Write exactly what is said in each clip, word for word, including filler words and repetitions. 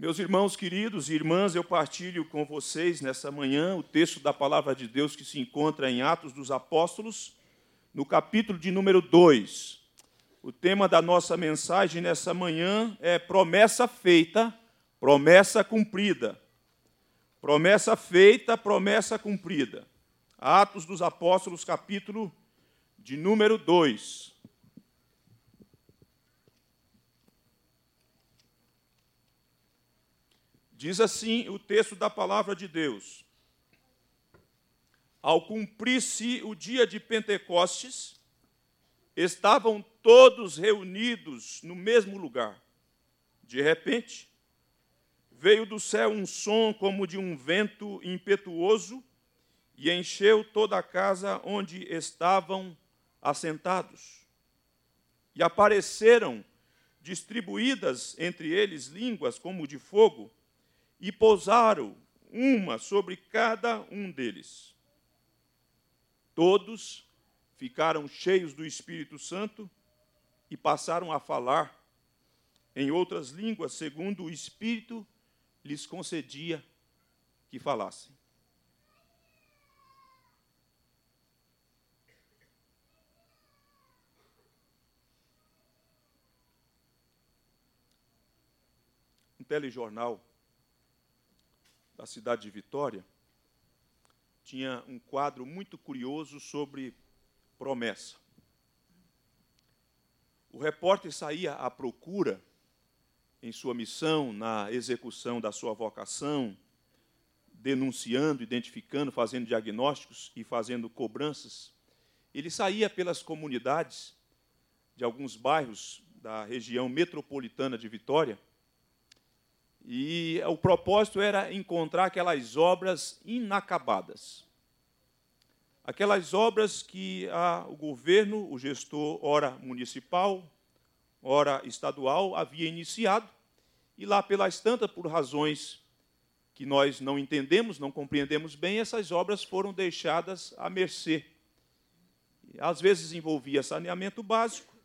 Meus irmãos queridos e irmãs, eu partilho com vocês nessa manhã o texto da Palavra de Deus que se encontra em Atos dos Apóstolos, no capítulo de número dois. O tema da nossa mensagem nessa manhã é promessa feita, promessa cumprida. Promessa feita, promessa cumprida. Atos dos Apóstolos, capítulo de número dois. Diz assim o texto da Palavra de Deus: Ao cumprir-se o dia de Pentecostes, estavam todos reunidos no mesmo lugar. De repente, veio do céu um som como de um vento impetuoso e encheu toda a casa onde estavam assentados. E apareceram distribuídas entre eles línguas como de fogo, e pousaram uma sobre cada um deles. Todos ficaram cheios do Espírito Santo e passaram a falar em outras línguas, segundo o Espírito lhes concedia que falassem. Um telejornal da cidade de Vitória tinha um quadro muito curioso sobre promessa. O repórter saía à procura, em sua missão, na execução da sua vocação, denunciando, identificando, fazendo diagnósticos e fazendo cobranças. Ele saía pelas comunidades de alguns bairros da região metropolitana de Vitória, e o propósito era encontrar aquelas obras inacabadas. Aquelas obras que a, o governo, o gestor, ora municipal, ora estadual, havia iniciado, e lá pelas tantas, por razões que nós não entendemos, não compreendemos bem, essas obras foram deixadas à mercê. Às vezes envolvia saneamento básico,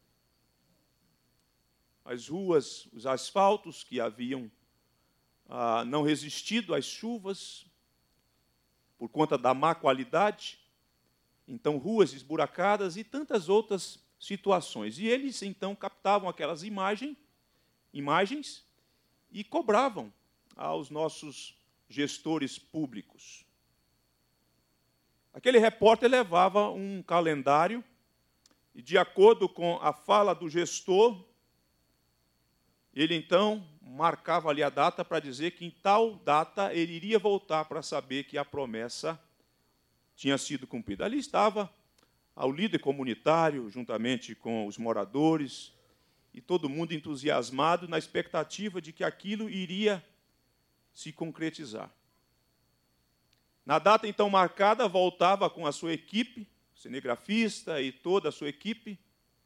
as ruas, os asfaltos que haviam Ah, não resistido às chuvas, por conta da má qualidade, então ruas esburacadas e tantas outras situações. E eles, então, captavam aquelas imagem, imagens e cobravam aos nossos gestores públicos. Aquele repórter levava um calendário e, de acordo com a fala do gestor, ele, então, marcava ali a data para dizer que em tal data ele iria voltar para saber que a promessa tinha sido cumprida. Ali estava o líder comunitário, juntamente com os moradores, e todo mundo entusiasmado na expectativa de que aquilo iria se concretizar. Na data, então, marcada, voltava com a sua equipe, cinegrafista e toda a sua equipe,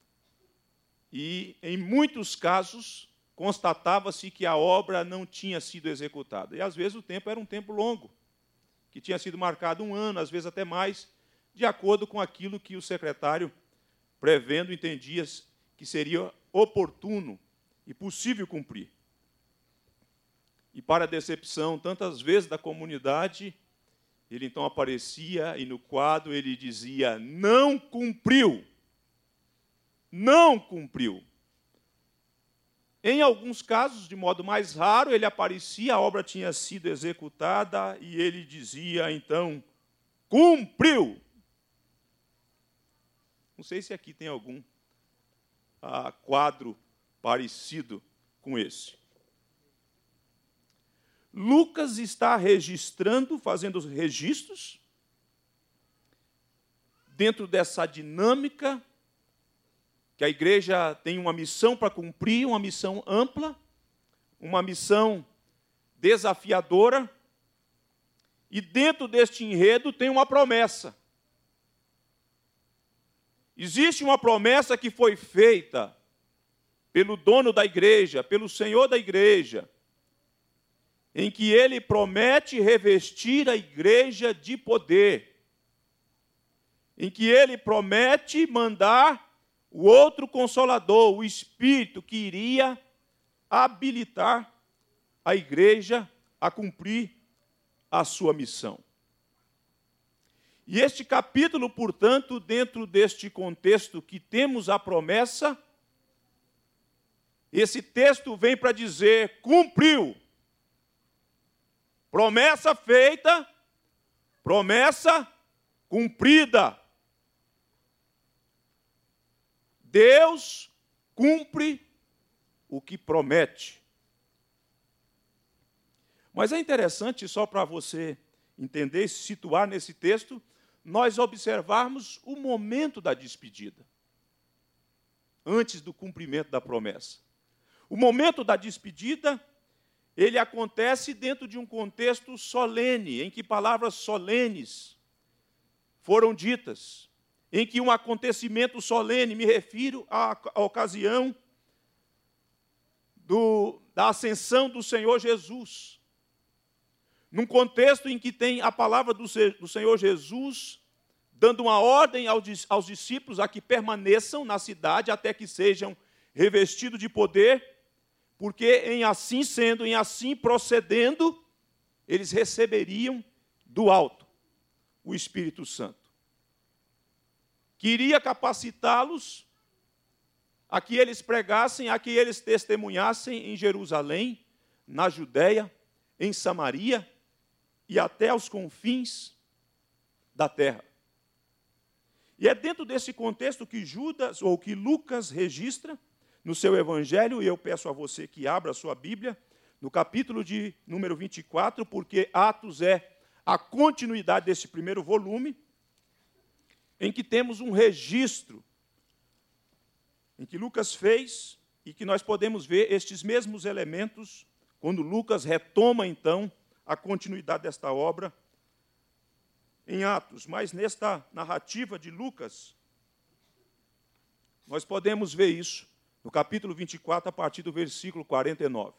e, em muitos casos, constatava-se que a obra não tinha sido executada. E, às vezes, o tempo era um tempo longo, que tinha sido marcado um ano, às vezes até mais, de acordo com aquilo que o secretário, prevendo, entendia que seria oportuno e possível cumprir. E, para a decepção, tantas vezes, da comunidade, ele, então, aparecia e, no quadro, ele dizia: não cumpriu, não cumpriu. Em alguns casos, de modo mais raro, ele aparecia, a obra tinha sido executada e ele dizia, então, cumpriu. Não sei se aqui tem algum ah, quadro parecido com esse. Lucas está registrando, fazendo os registros, dentro dessa dinâmica, que a igreja tem uma missão para cumprir, uma missão ampla, uma missão desafiadora, e dentro deste enredo tem uma promessa. Existe uma promessa que foi feita pelo dono da igreja, pelo Senhor da igreja, em que ele promete revestir a igreja de poder, em que ele promete mandar o outro Consolador, o Espírito, que iria habilitar a igreja a cumprir a sua missão. E este capítulo, portanto, dentro deste contexto que temos a promessa, esse texto vem para dizer: cumpriu. Promessa feita, promessa cumprida. Deus cumpre o que promete. Mas é interessante, só para você entender e se situar nesse texto, nós observarmos o momento da despedida, antes do cumprimento da promessa. O momento da despedida, ele acontece dentro de um contexto solene, em que palavras solenes foram ditas, em que um acontecimento solene, me refiro à, à ocasião do, da ascensão do Senhor Jesus. Num contexto em que tem a palavra do, do Senhor Jesus dando uma ordem aos, aos discípulos a que permaneçam na cidade até que sejam revestidos de poder, porque em assim sendo, em assim procedendo, eles receberiam do alto o Espírito Santo. Queria capacitá-los a que eles pregassem, a que eles testemunhassem em Jerusalém, na Judéia, em Samaria e até aos confins da terra. E é dentro desse contexto que Judas, ou que Lucas registra no seu evangelho, e eu peço a você que abra a sua Bíblia, no capítulo de número vinte e quatro, porque Atos é a continuidade desse primeiro volume, em que temos um registro, em que Lucas fez, e que nós podemos ver estes mesmos elementos, quando Lucas retoma, então, a continuidade desta obra em Atos. Mas nesta narrativa de Lucas, nós podemos ver isso no capítulo vinte e quatro, a partir do versículo quarenta e nove.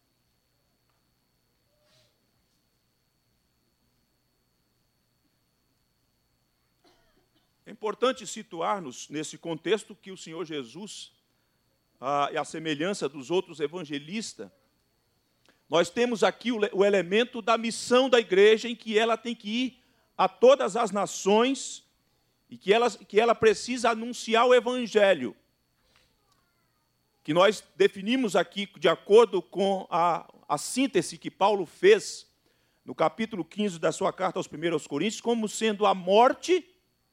É importante situar-nos nesse contexto que o Senhor Jesus, a, a semelhança dos outros evangelistas, nós temos aqui o, o elemento da missão da igreja, em que ela tem que ir a todas as nações e que ela, que ela precisa anunciar o evangelho, que nós definimos aqui, de acordo com a, a síntese que Paulo fez no capítulo quinze da sua carta aos primeiros Coríntios, como sendo a morte,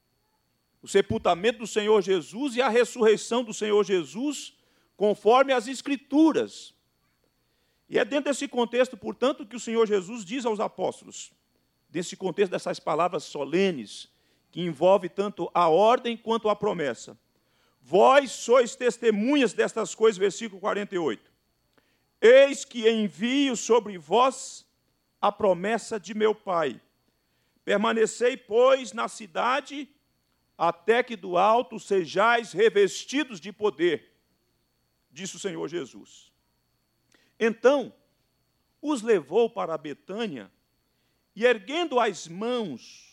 o sepultamento do Senhor Jesus e a ressurreição do Senhor Jesus, conforme as Escrituras. E é dentro desse contexto, portanto, que o Senhor Jesus diz aos apóstolos, desse contexto dessas palavras solenes, que envolve tanto a ordem quanto a promessa. Vós sois testemunhas destas coisas, versículo quarenta e oito. Eis que envio sobre vós a promessa de meu Pai. Permanecei, pois, na cidade, até que do alto sejais revestidos de poder, disse o Senhor Jesus. Então, os levou para Betânia, e erguendo as mãos,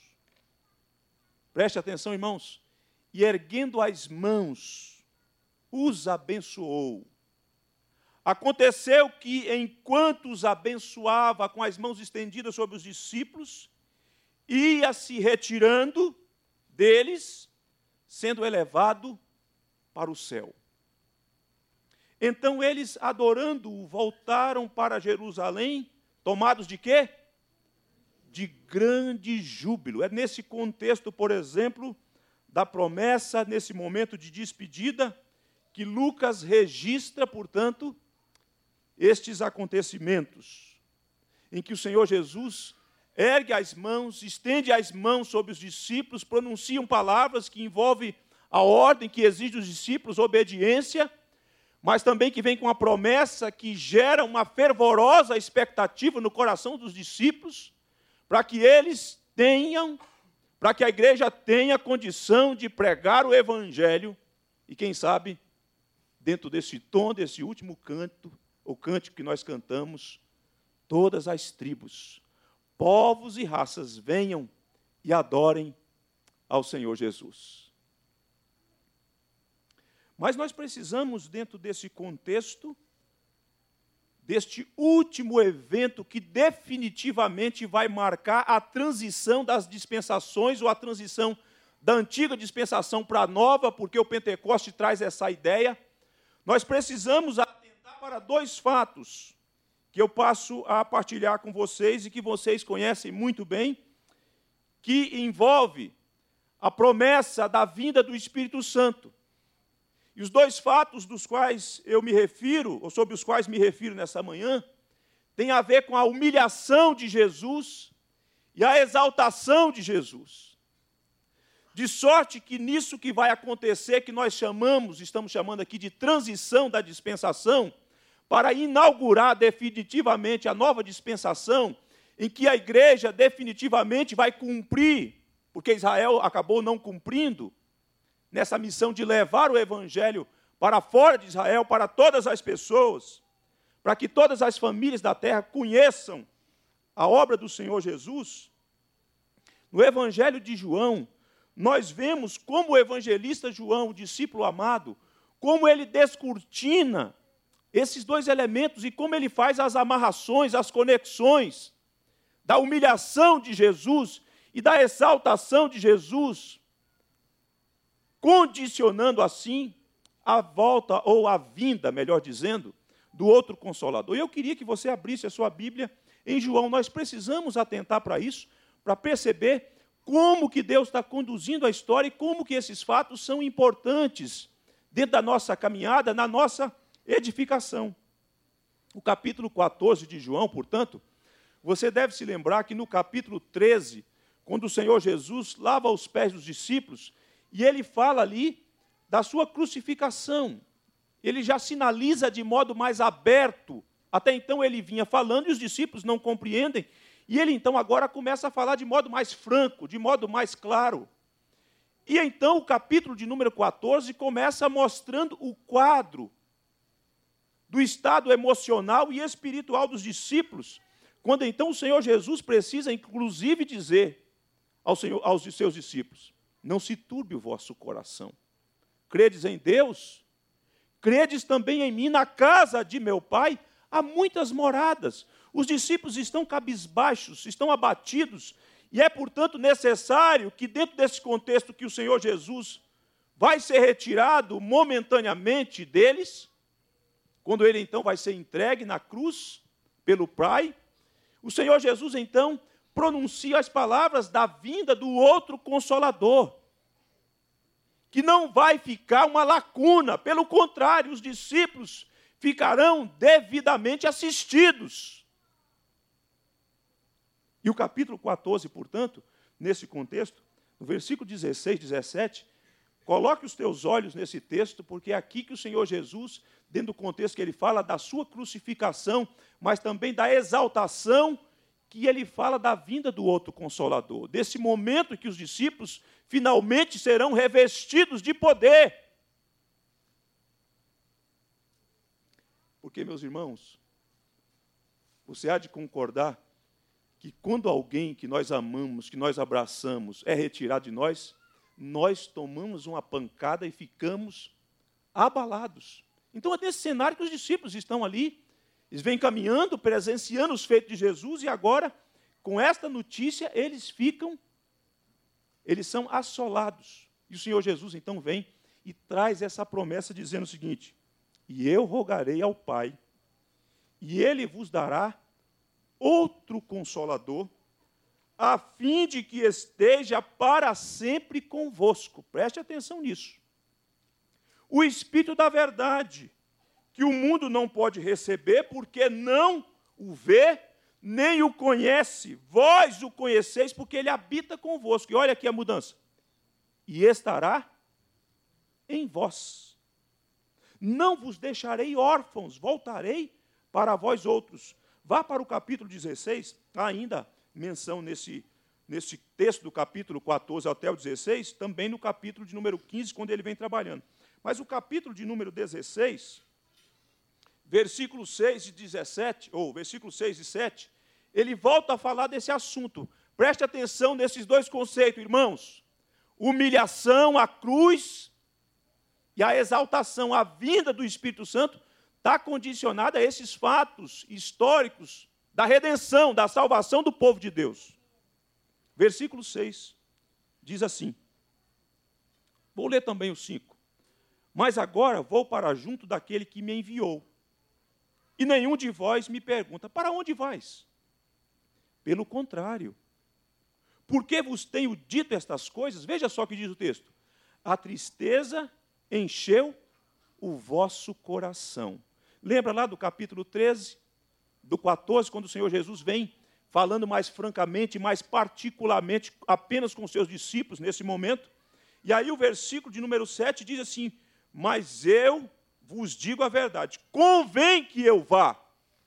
preste atenção, irmãos, e erguendo as mãos, os abençoou. Aconteceu que, enquanto os abençoava com as mãos estendidas sobre os discípulos, ia se retirando deles, sendo elevado para o céu. Então eles, adorando-o, voltaram para Jerusalém, tomados de quê? De grande júbilo. É nesse contexto, por exemplo, da promessa, nesse momento de despedida, que Lucas registra, portanto, estes acontecimentos, em que o Senhor Jesus ergue as mãos, estende as mãos sobre os discípulos, pronunciam palavras que envolvem a ordem que exige dos discípulos, obediência, mas também que vem com a promessa que gera uma fervorosa expectativa no coração dos discípulos, para que eles tenham, para que a igreja tenha condição de pregar o evangelho, e quem sabe, dentro desse tom, desse último canto, o cântico que nós cantamos, todas as tribos, povos e raças venham e adorem ao Senhor Jesus. Mas nós precisamos, dentro desse contexto, deste último evento que definitivamente vai marcar a transição das dispensações, ou a transição da antiga dispensação para a nova, porque o Pentecoste traz essa ideia. Nós precisamos atentar para dois fatos que eu passo a partilhar com vocês e que vocês conhecem muito bem, que envolve a promessa da vinda do Espírito Santo. E os dois fatos dos quais eu me refiro, ou sobre os quais me refiro nessa manhã, têm a ver com a humilhação de Jesus e a exaltação de Jesus. De sorte que nisso que vai acontecer, que nós chamamos, estamos chamando aqui de transição da dispensação, para inaugurar definitivamente a nova dispensação, em que a igreja definitivamente vai cumprir, porque Israel acabou não cumprindo, nessa missão de levar o evangelho para fora de Israel, para todas as pessoas, para que todas as famílias da terra conheçam a obra do Senhor Jesus. No evangelho de João, nós vemos como o evangelista João, o discípulo amado, como ele descortina esses dois elementos e como ele faz as amarrações, as conexões da humilhação de Jesus e da exaltação de Jesus, condicionando assim a volta, ou a vinda, melhor dizendo, do outro Consolador. E eu queria que você abrisse a sua Bíblia em João. Nós precisamos atentar para isso, para perceber como que Deus está conduzindo a história e como que esses fatos são importantes dentro da nossa caminhada, na nossa edificação. O capítulo quatorze de João, portanto, você deve se lembrar que no capítulo treze, quando o Senhor Jesus lava os pés dos discípulos, e ele fala ali da sua crucificação. Ele já sinaliza de modo mais aberto. Até então ele vinha falando e os discípulos não compreendem. E ele então agora começa a falar de modo mais franco, de modo mais claro. E então o capítulo de número quatorze começa mostrando o quadro do estado emocional e espiritual dos discípulos, quando então o Senhor Jesus precisa inclusive dizer ao Senhor, aos seus discípulos: não se turbe o vosso coração. Credes em Deus? Credes também em mim. Na casa de meu Pai há muitas moradas. Os discípulos estão cabisbaixos, estão abatidos, e é, portanto, necessário que, dentro desse contexto que o Senhor Jesus vai ser retirado momentaneamente deles, quando ele, então, vai ser entregue na cruz pelo Pai, o Senhor Jesus, então, pronuncia as palavras da vinda do outro Consolador, que não vai ficar uma lacuna, pelo contrário, os discípulos ficarão devidamente assistidos. E o capítulo quatorze, portanto, nesse contexto, no versículo dezesseis, dezessete, coloque os teus olhos nesse texto, porque é aqui que o Senhor Jesus, dentro do contexto que ele fala da sua crucificação, mas também da exaltação, que ele fala da vinda do outro Consolador, desse momento que os discípulos finalmente serão revestidos de poder. Porque, meus irmãos, você há de concordar que quando alguém que nós amamos, que nós abraçamos, é retirado de nós, nós tomamos uma pancada e ficamos abalados. Então é nesse cenário que os discípulos estão ali, eles vêm caminhando, presenciando os feitos de Jesus, e agora, com esta notícia, eles ficam, eles são assolados. E o Senhor Jesus, então, vem e traz essa promessa dizendo o seguinte: e eu rogarei ao Pai, e Ele vos dará outro Consolador, a fim de que esteja para sempre convosco. Preste atenção nisso. O Espírito da verdade, que o mundo não pode receber, porque não o vê, nem o conhece. Vós o conheceis, porque ele habita convosco. E olha aqui a mudança. E estará em vós. Não vos deixarei órfãos, voltarei para vós outros. Vá para o capítulo dezesseis, há ainda menção nesse, nesse texto do capítulo quatorze até o dezesseis, também no capítulo de número quinze, quando ele vem trabalhando. Mas o capítulo de número dezesseis, versículo seis e dezessete, ou versículo seis e sete, ele volta a falar desse assunto. Preste atenção nesses dois conceitos, irmãos. Humilhação, a cruz, e a exaltação, a vinda do Espírito Santo, está condicionada a esses fatos históricos da redenção, da salvação do povo de Deus. Versículo seis diz assim, vou ler também o cinco. Mas agora vou para junto daquele que me enviou. E nenhum de vós me pergunta, para onde vais? Pelo contrário, porque vos tenho dito estas coisas, veja só o que diz o texto, a tristeza encheu o vosso coração. Lembra lá do capítulo treze, do quatorze, quando o Senhor Jesus vem falando mais francamente, mais particularmente, apenas com os seus discípulos nesse momento. E aí o versículo de número sete diz assim, mas eu vos digo a verdade, convém que eu vá,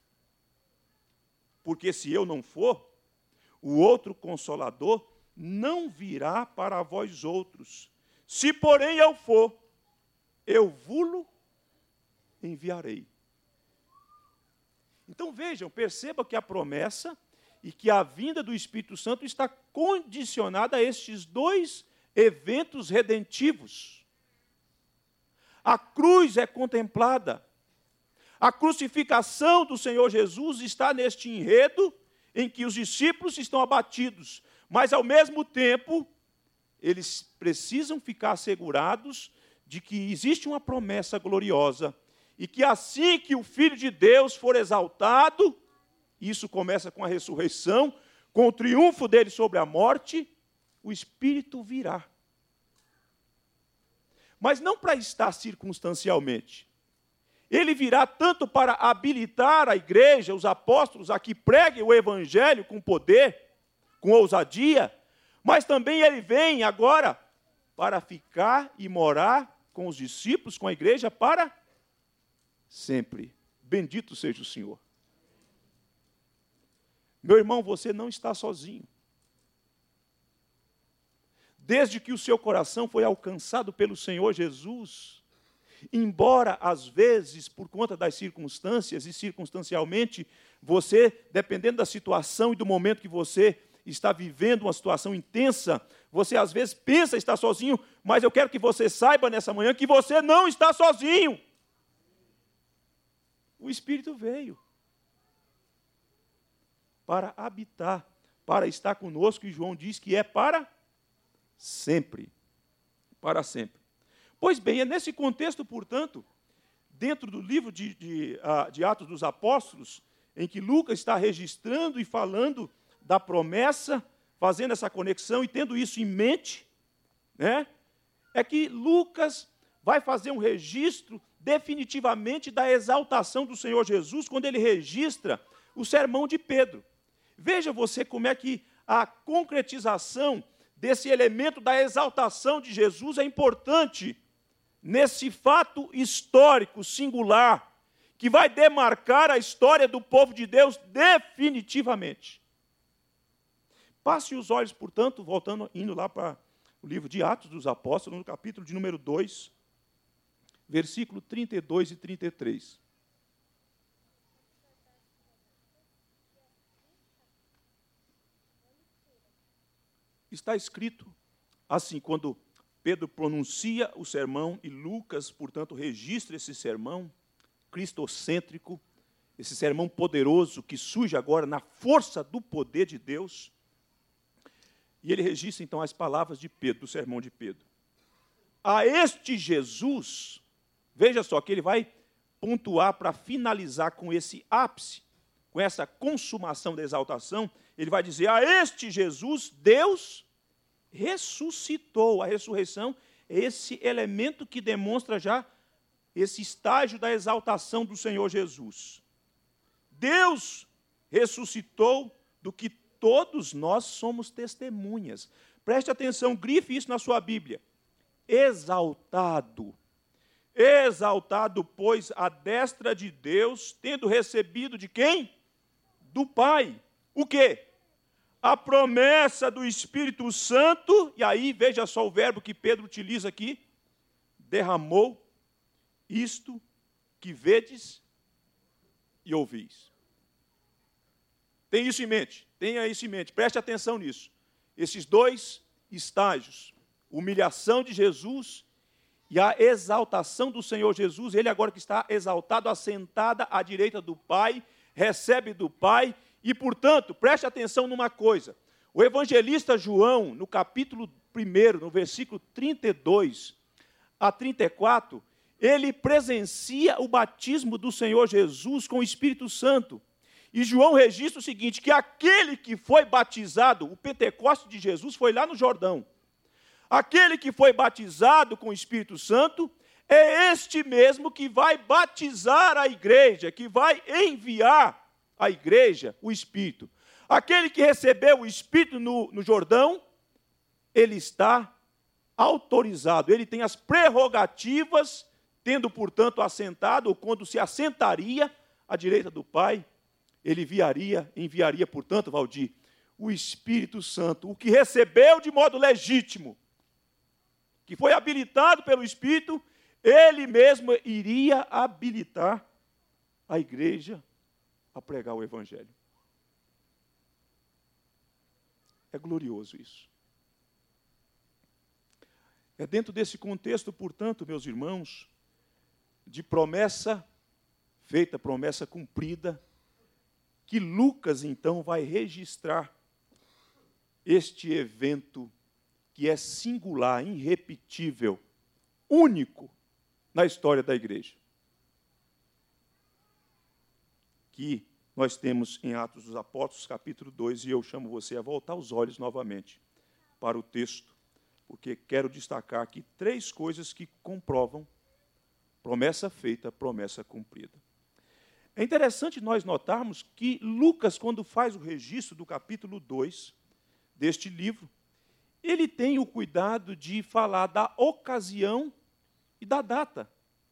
porque se eu não for, o outro Consolador não virá para vós outros. Se, porém, eu for, eu vou-lo enviarei. Então, vejam, perceba que a promessa e que a vinda do Espírito Santo está condicionada a estes dois eventos redentivos. A cruz é contemplada. A crucificação do Senhor Jesus está neste enredo em que os discípulos estão abatidos, mas, ao mesmo tempo, eles precisam ficar assegurados de que existe uma promessa gloriosa e que assim que o Filho de Deus for exaltado, isso começa com a ressurreição, com o triunfo dele sobre a morte, o Espírito virá. Mas não para estar circunstancialmente. Ele virá tanto para habilitar a igreja, os apóstolos, a que preguem o Evangelho com poder, com ousadia, mas também ele vem agora para ficar e morar com os discípulos, com a igreja, para sempre. Bendito seja o Senhor. Meu irmão, você não está sozinho. Desde que o seu coração foi alcançado pelo Senhor Jesus, embora, às vezes, por conta das circunstâncias e circunstancialmente, você, dependendo da situação e do momento que você está vivendo uma situação intensa, você às vezes pensa estar sozinho, mas eu quero que você saiba nessa manhã que você não está sozinho. O Espírito veio para habitar, para estar conosco, e João diz que é para sempre. Para sempre. Pois bem, é nesse contexto, portanto, dentro do livro de, de, de Atos dos Apóstolos, em que Lucas está registrando e falando da promessa, fazendo essa conexão e tendo isso em mente, né, é que Lucas vai fazer um registro definitivamente da exaltação do Senhor Jesus, quando ele registra o sermão de Pedro. Veja você como é que a concretização desse elemento da exaltação de Jesus é importante nesse fato histórico singular que vai demarcar a história do povo de Deus definitivamente. Passe os olhos, portanto, voltando, indo lá para o livro de Atos dos Apóstolos, no capítulo de número dois, versículo trinta e dois e trinta e três. Está escrito assim, quando Pedro pronuncia o sermão e Lucas, portanto, registra esse sermão cristocêntrico, esse sermão poderoso que surge agora na força do poder de Deus. E ele registra, então, as palavras de Pedro, do sermão de Pedro. A este Jesus, veja só, que ele vai pontuar para finalizar com esse ápice, com essa consumação da exaltação, ele vai dizer, a este Jesus, Deus ressuscitou. A ressurreição é esse elemento que demonstra já esse estágio da exaltação do Senhor Jesus. Deus ressuscitou do que todos nós somos testemunhas. Preste atenção, grife isso na sua Bíblia. Exaltado. Exaltado, pois, à destra de Deus, tendo recebido de quem? Do Pai. O quê? A promessa do Espírito Santo, e aí, veja só o verbo que Pedro utiliza aqui, derramou isto que vedes e ouvis. Tem isso em mente, tenha isso em mente, preste atenção nisso. Esses dois estágios, humilhação de Jesus e a exaltação do Senhor Jesus, ele agora que está exaltado, assentada à direita do Pai, recebe do Pai, e, portanto, preste atenção numa coisa, o evangelista João, no capítulo primeiro, no versículo trinta e dois a trinta e quatro, ele presencia o batismo do Senhor Jesus com o Espírito Santo. E João registra o seguinte, que aquele que foi batizado, o Pentecostes de Jesus, foi lá no Jordão. Aquele que foi batizado com o Espírito Santo é este mesmo que vai batizar a igreja, que vai enviar à igreja o Espírito. Aquele que recebeu o Espírito no, no Jordão, ele está autorizado, ele tem as prerrogativas, tendo, portanto, assentado, ou quando se assentaria à direita do Pai, ele enviaria, enviaria, portanto, Valdir, o Espírito Santo, o que recebeu de modo legítimo, que foi habilitado pelo Espírito, ele mesmo iria habilitar a igreja a pregar o Evangelho. É glorioso isso. É dentro desse contexto, portanto, meus irmãos, de promessa feita, promessa cumprida, que Lucas, então, vai registrar este evento que é singular, irrepetível, único na história da igreja. Que nós temos em Atos dos Apóstolos, capítulo dois, e eu chamo você a voltar os olhos novamente para o texto, porque quero destacar aqui três coisas que comprovam promessa feita, promessa cumprida. É interessante nós notarmos que Lucas, quando faz o registro do capítulo dois deste livro, ele tem o cuidado de falar da ocasião e da data.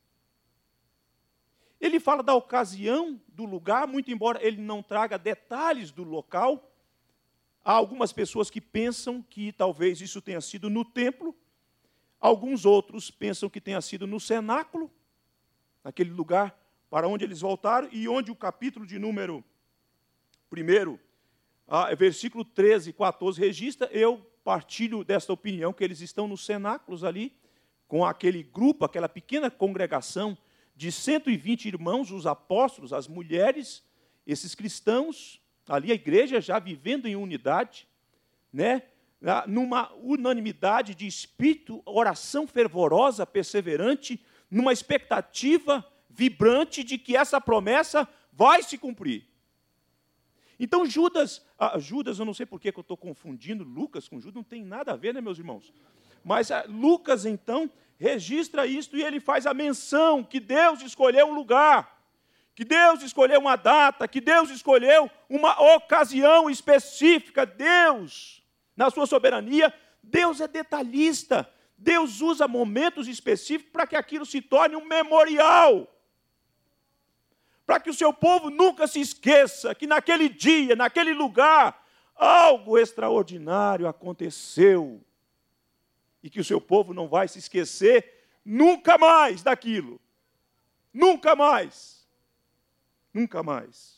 Ele fala da ocasião, do lugar, muito embora ele não traga detalhes do local. Há algumas pessoas que pensam que talvez isso tenha sido no templo, alguns outros pensam que tenha sido no cenáculo, naquele lugar para onde eles voltaram, e onde o capítulo de número primeiro, ah, versículo treze e quatorze, registra, eu partilho desta opinião, que eles estão nos cenáculos ali, com aquele grupo, aquela pequena congregação de cento e vinte irmãos, os apóstolos, as mulheres, esses cristãos, ali a igreja já vivendo em unidade, né? Numa unanimidade de espírito, oração fervorosa, perseverante, numa expectativa vibrante de que essa promessa vai se cumprir. Então Judas, ah, Judas, eu não sei por que eu estou confundindo Lucas com Judas, não tem nada a ver, né, meus irmãos? Mas ah, Lucas, então, registra isto e ele faz a menção que Deus escolheu um lugar, que Deus escolheu uma data, que Deus escolheu uma ocasião específica. Deus, na sua soberania, Deus é detalhista. Deus usa momentos específicos para que aquilo se torne um memorial. Para que o seu povo nunca se esqueça que naquele dia, naquele lugar, algo extraordinário aconteceu. E que o seu povo não vai se esquecer nunca mais daquilo. Nunca mais. Nunca mais.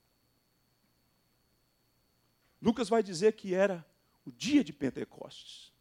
Lucas vai dizer que era o dia de Pentecostes,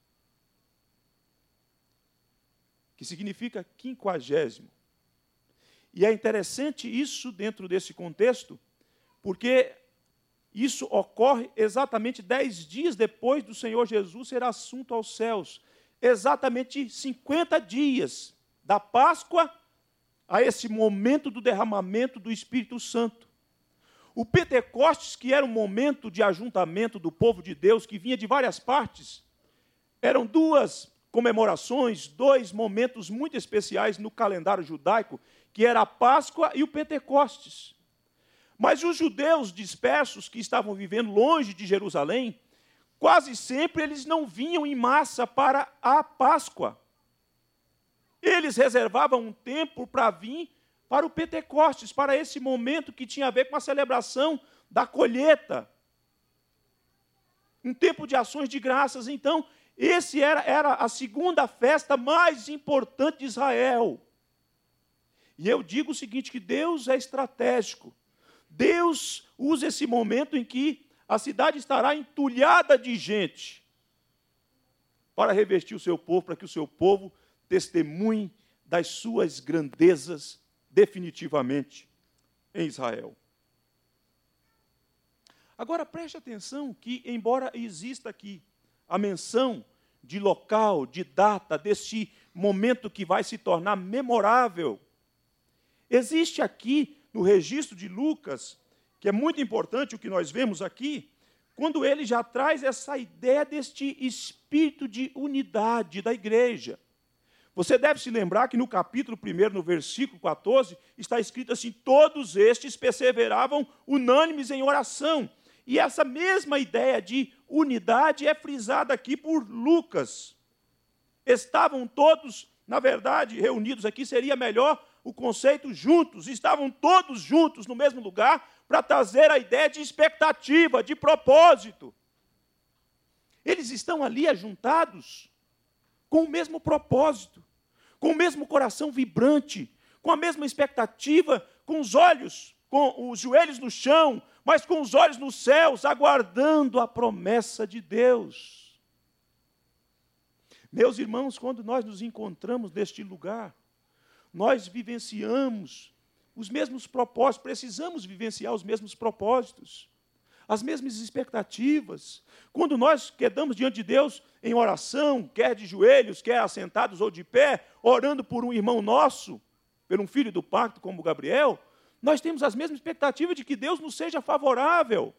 que significa quinquagésimo. E é interessante isso dentro desse contexto, porque isso ocorre exatamente dez dias depois do Senhor Jesus ser assunto aos céus. Exatamente cinquenta dias da Páscoa a esse momento do derramamento do Espírito Santo. O Pentecostes, que era um momento de ajuntamento do povo de Deus, que vinha de várias partes, eram duas comemorações, dois momentos muito especiais no calendário judaico, que era a Páscoa e o Pentecostes. Mas os judeus dispersos, que estavam vivendo longe de Jerusalém, quase sempre eles não vinham em massa para a Páscoa. Eles reservavam um tempo para vir para o Pentecostes, para esse momento que tinha a ver com a celebração da colheita. Um tempo de ações de graças. Então, esse era, era a segunda festa mais importante de Israel. E eu digo o seguinte, que Deus é estratégico. Deus usa esse momento em que a cidade estará entulhada de gente para revestir o seu povo, para que o seu povo testemunhe das suas grandezas definitivamente em Israel. Agora, preste atenção que, embora exista aqui a menção de local, de data, deste momento que vai se tornar memorável, existe aqui no registro de Lucas, que é muito importante o que nós vemos aqui, quando ele já traz essa ideia deste espírito de unidade da igreja. Você deve se lembrar que no capítulo primeiro, no versículo quatorze, está escrito assim: todos estes perseveravam unânimes em oração. E essa mesma ideia de unidade é frisada aqui por Lucas. Estavam todos, na verdade, reunidos aqui, seria melhor o conceito juntos, estavam todos juntos no mesmo lugar para trazer a ideia de expectativa, de propósito. Eles estão ali ajuntados com o mesmo propósito, com o mesmo coração vibrante, com a mesma expectativa, com os olhos, com os joelhos no chão, mas com os olhos nos céus, aguardando a promessa de Deus. Meus irmãos, quando nós nos encontramos neste lugar, nós vivenciamos os mesmos propósitos, precisamos vivenciar os mesmos propósitos, as mesmas expectativas. Quando nós quedamos diante de Deus em oração, quer de joelhos, quer assentados ou de pé, orando por um irmão nosso, por um filho do pacto como Gabriel, nós temos as mesmas expectativas de que Deus nos seja favorável.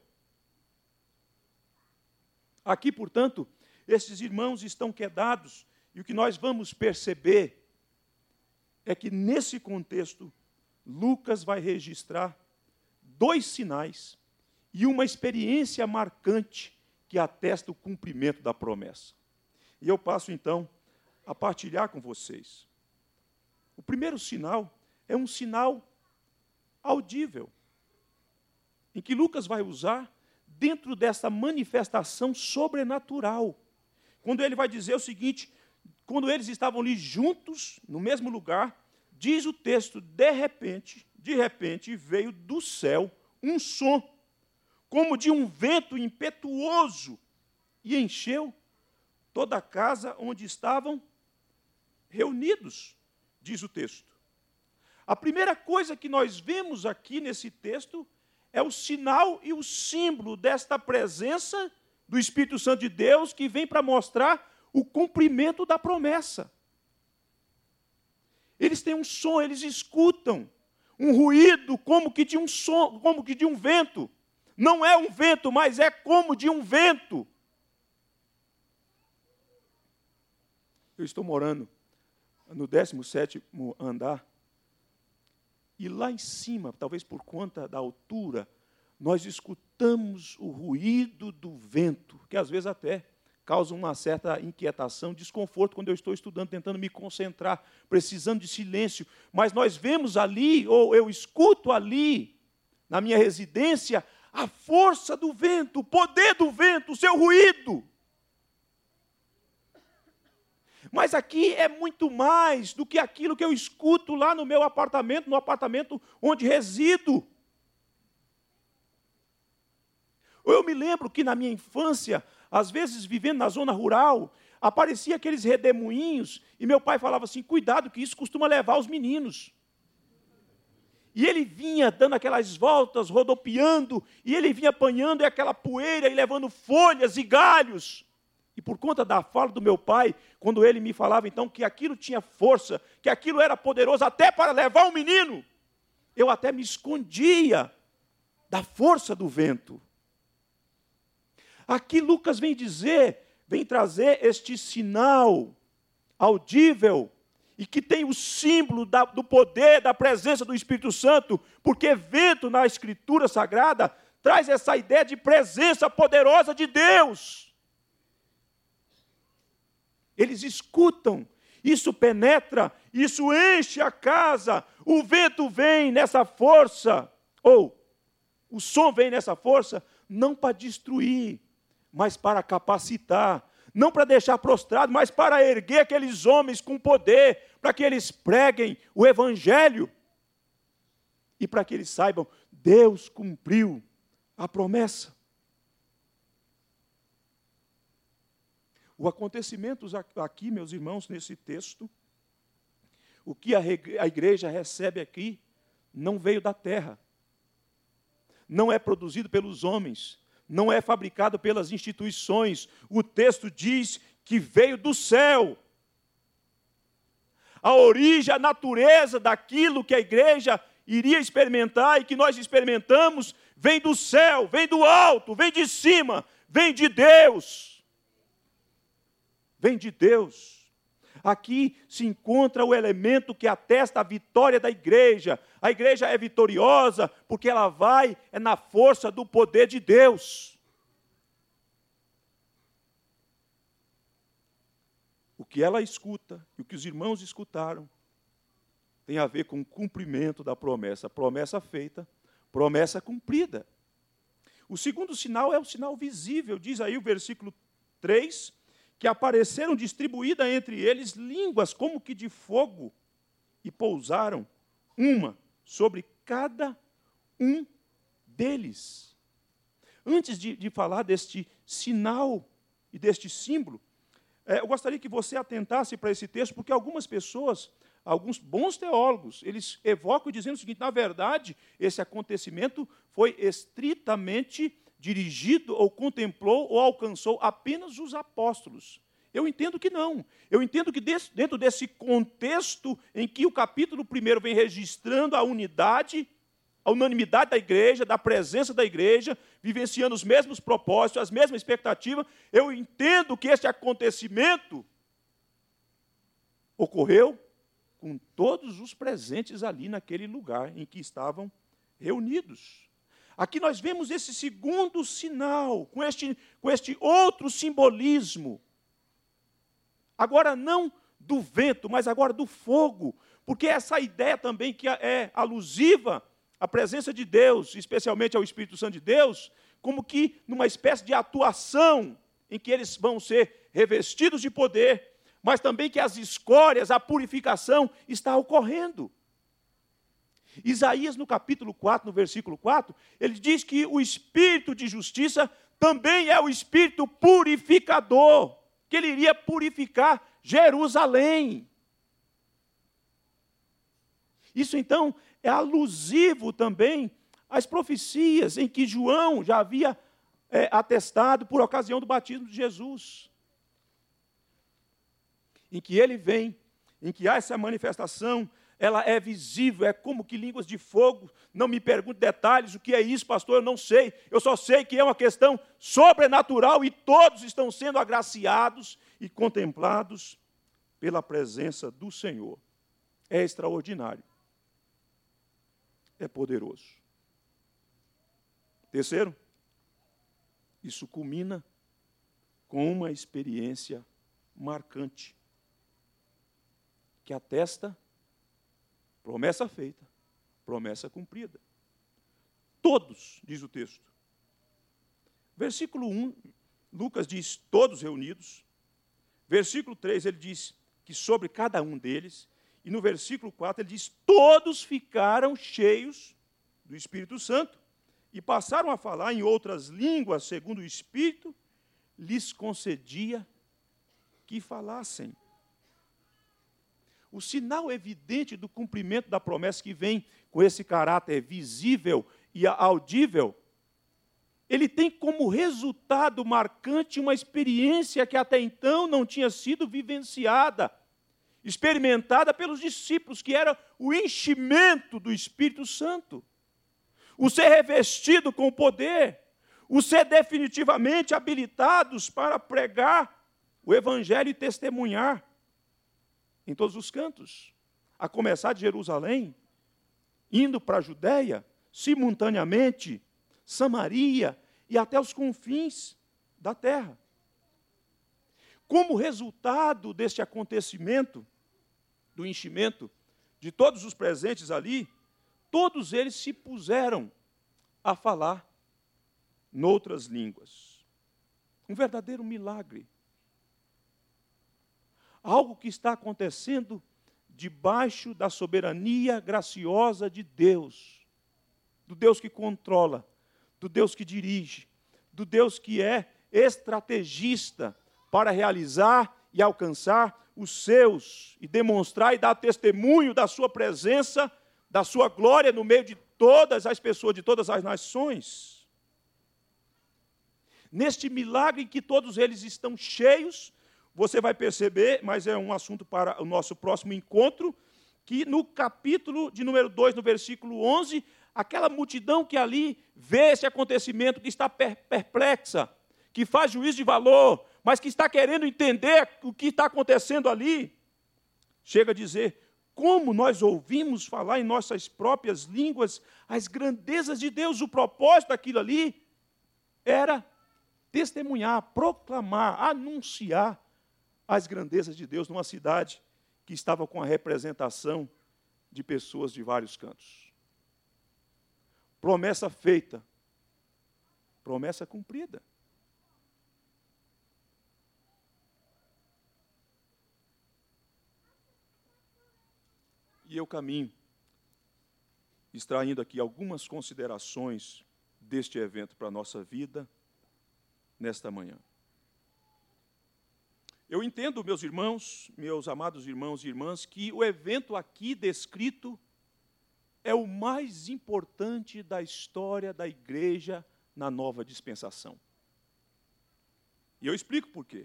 Aqui, portanto, esses irmãos estão quedados, e o que nós vamos perceber é que, nesse contexto, Lucas vai registrar dois sinais e uma experiência marcante que atesta o cumprimento da promessa. E eu passo, então, a partilhar com vocês. O primeiro sinal é um sinal audível, em que Lucas vai usar dentro dessa manifestação sobrenatural. Quando ele vai dizer o seguinte: quando eles estavam ali juntos, no mesmo lugar, diz o texto, de repente, de repente, veio do céu um som, como de um vento impetuoso, e encheu toda a casa onde estavam reunidos, diz o texto. A primeira coisa que nós vemos aqui nesse texto é o sinal e o símbolo desta presença do Espírito Santo de Deus, que vem para mostrar o cumprimento da promessa. Eles têm um som, eles escutam um ruído como que de um som, como que de um vento. Não é um vento, mas é como de um vento. Eu estou morando no décimo sétimo andar, e lá em cima, talvez por conta da altura, nós escutamos o ruído do vento, que às vezes até causa uma certa inquietação, desconforto quando eu estou estudando, tentando me concentrar, precisando de silêncio. Mas nós vemos ali, ou eu escuto ali, na minha residência, a força do vento, o poder do vento, o seu ruído. Mas aqui é muito mais do que aquilo que eu escuto lá no meu apartamento, no apartamento onde resido. Eu me lembro que na minha infância, às vezes vivendo na zona rural, aparecia aqueles redemoinhos, e meu pai falava assim: cuidado que isso costuma levar os meninos. E ele vinha dando aquelas voltas, rodopiando, e ele vinha apanhando aquela poeira e levando folhas e galhos. E por conta da fala do meu pai, quando ele me falava então que aquilo tinha força, que aquilo era poderoso até para levar um menino, eu até me escondia da força do vento. Aqui Lucas vem dizer, vem trazer este sinal audível, e que tem o símbolo da, do poder, da presença do Espírito Santo, porque vento na Escritura Sagrada traz essa ideia de presença poderosa de Deus. Eles escutam, isso penetra, isso enche a casa, o vento vem nessa força, ou o som vem nessa força, não para destruir, mas para capacitar, não para deixar prostrado, mas para erguer aqueles homens com poder, para que eles preguem o Evangelho, e para que eles saibam, Deus cumpriu a promessa. O acontecimento aqui, meus irmãos, nesse texto, O que a igreja recebe aqui não veio da terra, não é produzido pelos homens, não é fabricado pelas instituições. O texto diz que veio do céu. A origem, a natureza daquilo que a igreja iria experimentar e que nós experimentamos, vem do céu, vem do alto, vem de cima, vem de Deus. Vem de Deus. Aqui se encontra o elemento que atesta a vitória da igreja. A igreja é vitoriosa porque ela vai é na força do poder de Deus. O que ela escuta e o que os irmãos escutaram tem a ver com o cumprimento da promessa. Promessa feita, promessa cumprida. O segundo sinal é o sinal visível. Diz aí o versículo três, que apareceram distribuídas entre eles línguas como que de fogo, e pousaram uma sobre cada um deles. Antes de, de falar deste sinal e deste símbolo, é, eu gostaria que você atentasse para esse texto, porque algumas pessoas, alguns bons teólogos, eles evocam dizendo o seguinte: na verdade, esse acontecimento foi estritamente dirigido ou contemplou ou alcançou apenas os apóstolos. Eu entendo que não. Eu entendo que desse, dentro desse contexto em que o capítulo primeiro vem registrando a unidade, a unanimidade da igreja, da presença da igreja, vivenciando os mesmos propósitos, as mesmas expectativas, eu entendo que este acontecimento ocorreu com todos os presentes ali naquele lugar em que estavam reunidos. Aqui nós vemos esse segundo sinal, com este, com este outro simbolismo. Agora não do vento, mas agora do fogo. Porque essa ideia também que é alusiva à presença de Deus, especialmente ao Espírito Santo de Deus, como que numa espécie de atuação em que eles vão ser revestidos de poder, mas também que as escórias, a purificação está ocorrendo. Isaías, no capítulo quatro, no versículo quatro, ele diz que o Espírito de justiça também é o Espírito purificador, que ele iria purificar Jerusalém. Isso, então, é alusivo também às profecias em que João já havia é, atestado por ocasião do batismo de Jesus. Em que ele vem, em que há essa manifestação, ela é visível, é como que línguas de fogo. Não me pergunte detalhes, o que é isso, pastor, eu não sei. Eu só sei que é uma questão sobrenatural e todos estão sendo agraciados e contemplados pela presença do Senhor. É extraordinário. É poderoso. Terceiro, isso culmina com uma experiência marcante, que atesta promessa feita, promessa cumprida. Todos, diz o texto. Versículo um, Lucas diz, todos reunidos. Versículo três, ele diz que sobre cada um deles. E no versículo quatro, ele diz, todos ficaram cheios do Espírito Santo e passaram a falar em outras línguas, segundo o Espírito lhes concedia que falassem. O sinal evidente do cumprimento da promessa, que vem com esse caráter visível e audível, ele tem como resultado marcante uma experiência que até então não tinha sido vivenciada, experimentada pelos discípulos, que era o enchimento do Espírito Santo, o ser revestido com poder, o ser definitivamente habilitados para pregar o Evangelho e testemunhar em todos os cantos, a começar de Jerusalém, indo para a Judéia, simultaneamente, Samaria e até os confins da terra. Como resultado deste acontecimento, do enchimento de todos os presentes ali, todos eles se puseram a falar noutras línguas. Um verdadeiro milagre. Algo que está acontecendo debaixo da soberania graciosa de Deus, do Deus que controla, do Deus que dirige, do Deus que é estrategista para realizar e alcançar os seus e demonstrar e dar testemunho da sua presença, da sua glória no meio de todas as pessoas, de todas as nações. Neste milagre em que todos eles estão cheios, você vai perceber, mas é um assunto para o nosso próximo encontro, que no capítulo de número dois, no versículo onze, aquela multidão que ali vê esse acontecimento, que está perplexa, que faz juízo de valor, mas que está querendo entender o que está acontecendo ali, chega a dizer: como nós ouvimos falar em nossas próprias línguas as grandezas de Deus. O propósito daquilo ali era testemunhar, proclamar, anunciar as grandezas de Deus numa cidade que estava com a representação de pessoas de vários cantos. Promessa feita, promessa cumprida. E eu caminho, extraindo aqui algumas considerações deste evento para a nossa vida nesta manhã. Eu entendo, meus irmãos, meus amados irmãos e irmãs, que o evento aqui descrito é o mais importante da história da igreja na nova dispensação. E eu explico por quê.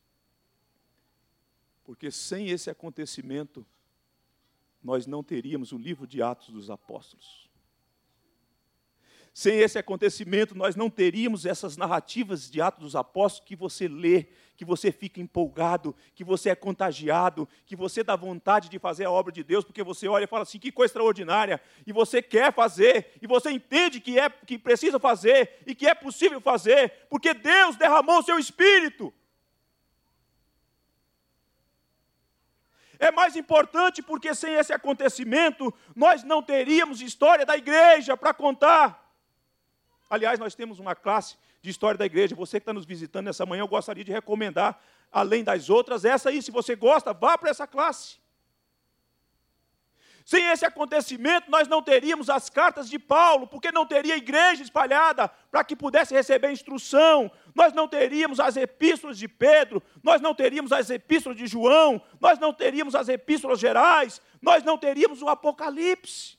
Porque sem esse acontecimento, nós não teríamos o livro de Atos dos Apóstolos. Sem esse acontecimento, nós não teríamos essas narrativas de Atos dos Apóstolos que você lê, que você fica empolgado, que você é contagiado, que você dá vontade de fazer a obra de Deus, porque você olha e fala assim: que coisa extraordinária, e você quer fazer, e você entende que, é, que precisa fazer, e que é possível fazer, porque Deus derramou o seu Espírito. É mais importante porque sem esse acontecimento, nós não teríamos história da igreja para contar. Aliás, nós temos uma classe de história da igreja. Você que está nos visitando nessa manhã, eu gostaria de recomendar, além das outras, essa aí, se você gosta, vá para essa classe. Sem esse acontecimento, nós não teríamos as cartas de Paulo, porque não teria igreja espalhada para que pudesse receber instrução. Nós não teríamos as epístolas de Pedro, nós não teríamos as epístolas de João, nós não teríamos as epístolas gerais, nós não teríamos o Apocalipse.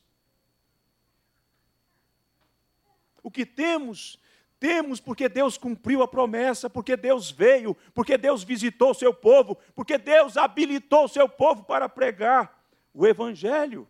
O que temos, temos porque Deus cumpriu a promessa, porque Deus veio, porque Deus visitou o seu povo, porque Deus habilitou o seu povo para pregar o Evangelho.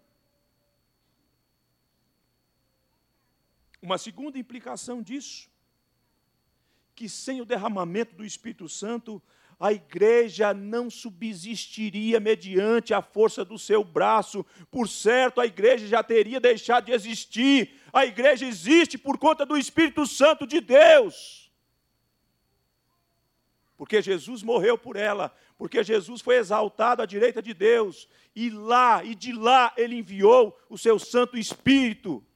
Uma segunda implicação disso, que sem o derramamento do Espírito Santo, a igreja não subsistiria mediante a força do seu braço. Por certo, a igreja já teria deixado de existir. A igreja existe por conta do Espírito Santo de Deus. Porque Jesus morreu por ela, porque Jesus foi exaltado à direita de Deus, e lá, e de lá, ele enviou o seu Santo Espírito.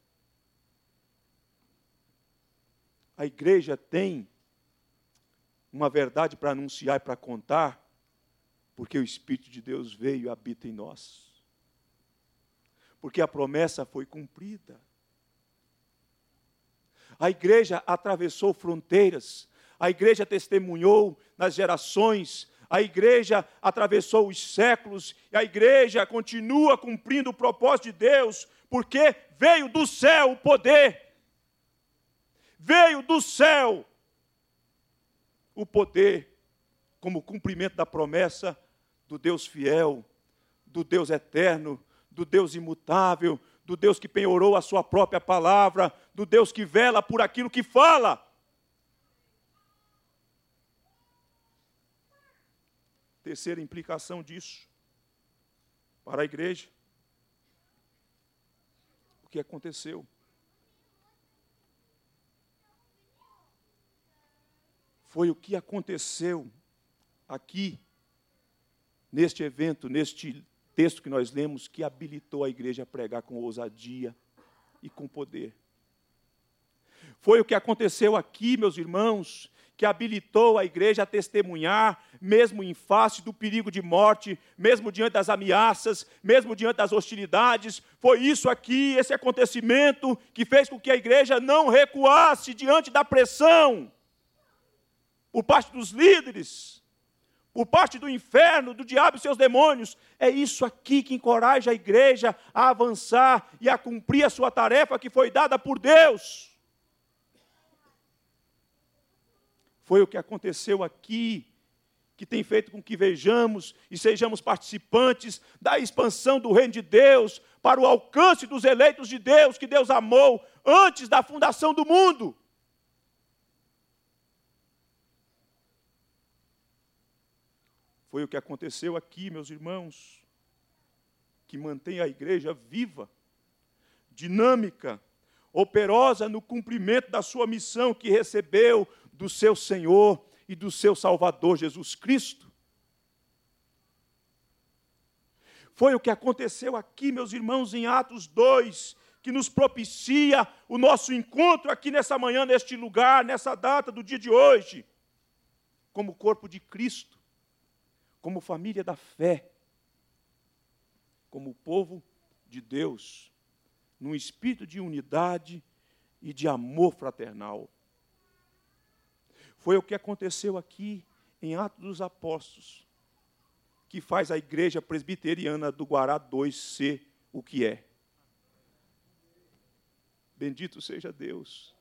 A igreja tem uma verdade para anunciar e para contar, porque o Espírito de Deus veio e habita em nós. Porque a promessa foi cumprida. A igreja atravessou fronteiras, a igreja testemunhou nas gerações, a igreja atravessou os séculos, e a igreja continua cumprindo o propósito de Deus, porque veio do céu o poder, veio do céu o poder, como cumprimento da promessa do Deus fiel, do Deus eterno, do Deus imutável, do Deus que penhorou a sua própria palavra, do Deus que vela por aquilo que fala. Terceira implicação disso, para a igreja, o que aconteceu? Foi o que aconteceu aqui, neste evento, neste texto que nós lemos, que habilitou a igreja a pregar com ousadia e com poder. Foi o que aconteceu aqui, meus irmãos, que habilitou a igreja a testemunhar, mesmo em face do perigo de morte, mesmo diante das ameaças, mesmo diante das hostilidades. Foi isso aqui, esse acontecimento, que fez com que a igreja não recuasse diante da pressão por parte dos líderes, por parte do inferno, do diabo e seus demônios. É isso aqui que encoraja a igreja a avançar e a cumprir a sua tarefa que foi dada por Deus. Foi o que aconteceu aqui, que tem feito com que vejamos e sejamos participantes da expansão do reino de Deus para o alcance dos eleitos de Deus, que Deus amou antes da fundação do mundo. Foi o que aconteceu aqui, meus irmãos, que mantém a igreja viva, dinâmica, operosa no cumprimento da sua missão que recebeu do seu Senhor e do seu Salvador Jesus Cristo. Foi o que aconteceu aqui, meus irmãos, em Atos dois, que nos propicia o nosso encontro aqui nessa manhã, neste lugar, nessa data do dia de hoje, como corpo de Cristo, como família da fé, como povo de Deus, num espírito de unidade e de amor fraternal. Foi o que aconteceu aqui em Atos dos Apóstolos, que faz a igreja presbiteriana do Guará dois ser o que é. Bendito seja Deus.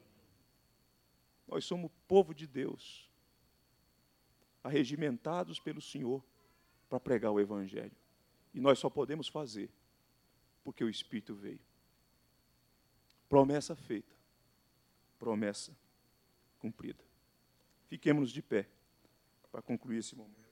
Nós somos povo de Deus, arregimentados pelo Senhor para pregar o Evangelho. E nós só podemos fazer porque o Espírito veio. Promessa feita, promessa cumprida. Fiquemos de pé para concluir esse momento.